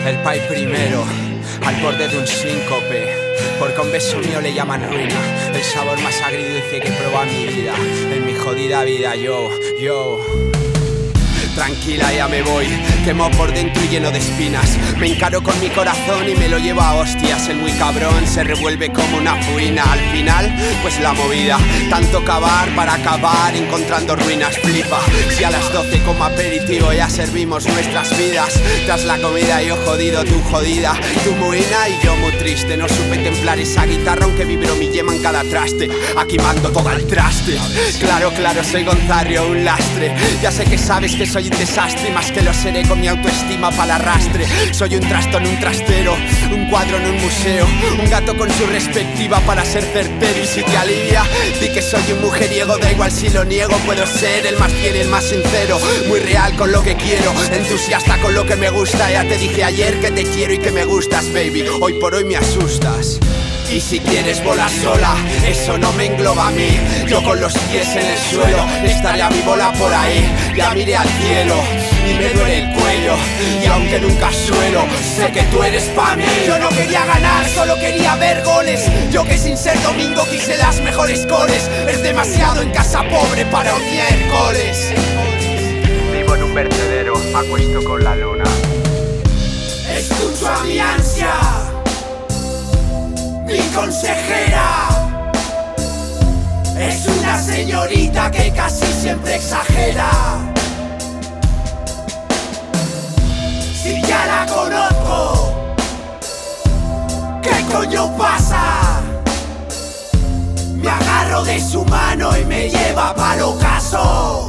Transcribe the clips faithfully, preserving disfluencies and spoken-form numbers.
El pai primero, al borde de un síncope, porque a un beso mío le llaman ruina. El sabor más agridulce que he probado en mi vida, en mi jodida vida, yo, yo. Tranquila, ya me voy, quemo por dentro y lleno de espinas. Me encaro con mi corazón y me lo llevo a hostias. El muy cabrón se revuelve como una fuina. Al final, pues la movida, tanto cavar para acabar encontrando ruinas. Flipa, si a las doce como aperitivo ya servimos nuestras vidas. Tras la comida yo jodido, tú jodida, tú muina y yo muy triste. No supe templar esa guitarra aunque vibró mi yema en cada traste. Aquí mando todo el traste. Claro, claro, soy Gonzario, un lastre. Ya sé que sabes que soy un desastre, más que lo seré con mi autoestima para el arrastre. Soy un trasto en un trastero, un cuadro en un museo, un gato con su respectiva para ser certero. Y si te alivia, di que soy un mujeriego, da igual si lo niego. Puedo ser el más fiel y el más sincero, muy real con lo que quiero, entusiasta con lo que me gusta. Ya te dije ayer que te quiero y que me gustas, baby, hoy por hoy me asustas. Y si quieres volar sola, eso no me engloba a mí. Yo con los pies en el suelo, estaré a mi bola por ahí. Ya miré al cielo y me duele el cuello. Y aunque nunca suelo, sé que tú eres pa' mí. Yo no quería ganar, solo quería ver goles. Yo que sin ser domingo quise las mejores goles. Es demasiado en casa pobre para un miércoles. Vivo en un vertedero, acuesto con la luna. Escucho a mi ansia, mi consejera es una señorita que casi siempre exagera. Si ya la conozco, ¿qué coño pasa? Me agarro de su mano y me lleva pa'l ocaso.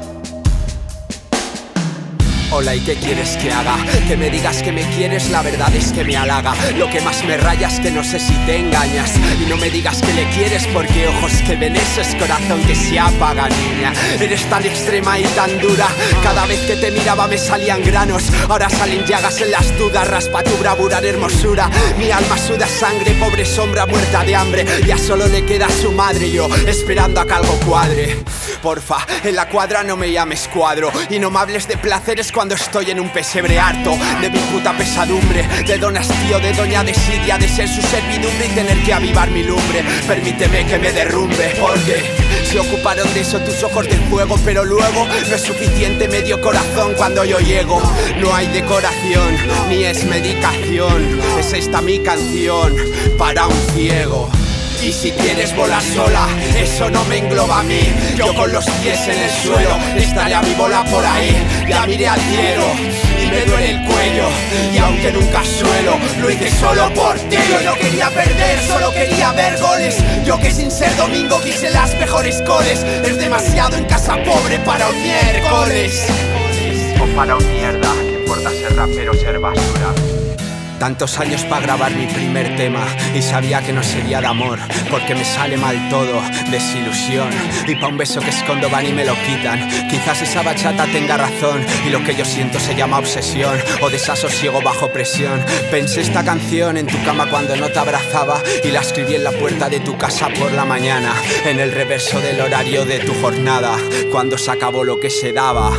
Hola, ¿y qué quieres que haga? Que me digas que me quieres, la verdad es que me halaga. Lo que más me raya es que no sé si te engañas. Y no me digas que le quieres porque ojos que ven eso es corazón que se apaga, niña. Eres tan extrema y tan dura, cada vez que te miraba me salían granos. Ahora salen llagas en las dudas, raspa tu bravura en hermosura. Mi alma suda sangre, pobre sombra muerta de hambre. Ya solo le queda a su madre y yo esperando a que algo cuadre. Porfa, en la cuadra no me llames cuadro y no me hables de placeres cuando estoy en un pesebre harto de mi puta pesadumbre, de don hastío, de doña desidia, de ser su servidumbre y tener que avivar mi lumbre. Permíteme que me derrumbe, porque se ocuparon de eso tus ojos de fuego, pero luego no es suficiente medio corazón cuando yo llego. No hay decoración, ni es medicación, es esta mi canción para un ciego. Y si quieres volar sola, eso no me engloba a mí. Yo con los pies en el suelo, estaré a mi bola por ahí. Ya miré al cielo y me duele el cuello. Y aunque nunca suelo, lo hice solo por ti. Yo no quería perder, solo quería ver goles. Yo que sin ser domingo quise las mejores goles. Es demasiado en casa pobre para un miércoles. O para un mierda, ¿qué importa ser rapero o ser basura? Tantos años para grabar mi primer tema y sabía que no sería de amor, porque me sale mal todo, desilusión. Y pa' un beso que escondo van y me lo quitan. Quizás esa bachata tenga razón y lo que yo siento se llama obsesión o desasosiego bajo presión. Pensé esta canción en tu cama cuando no te abrazaba y la escribí en la puerta de tu casa por la mañana, en el reverso del horario de tu jornada, cuando se acabó lo que se daba.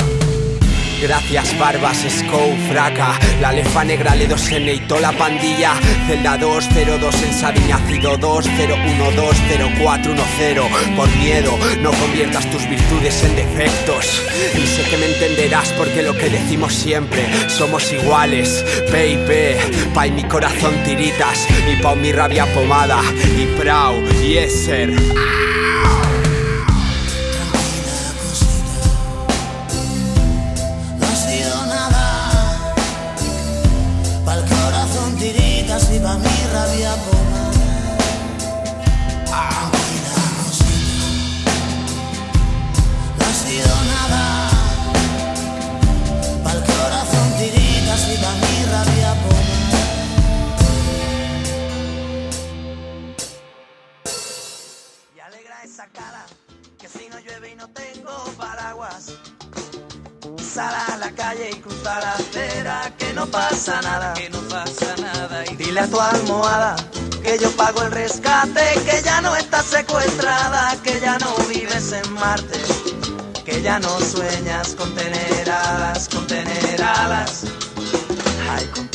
Gracias Barbas, Scout, Fraca, la lefa negra, le dos N y toda la pandilla. Celda dos cero dos en Sabiña, Cido dos cero uno dos cero cuatro uno cero. Por miedo, no conviertas tus virtudes en defectos. Y sé que me entenderás porque lo que decimos siempre, somos iguales. P y P, pa' y mi corazón tiritas, y pa' mi rabia pomada, y prau, y eser. Y pa' mi rabia pomada. Tranquila cosita, no ha sido nada. Pa'l corazón tiritas y pa' mi rabia pomada. Y alegra esa cara, que si no llueve y no tengo paraguas. Sal a la calle y cruza la acera, que no pasa nada, que no pasa nada. Y dile a tu almohada que yo pago el rescate, que ya no estás secuestrada, que ya no vives en Marte, que ya no sueñas con tener alas, con tener alas. Ay, con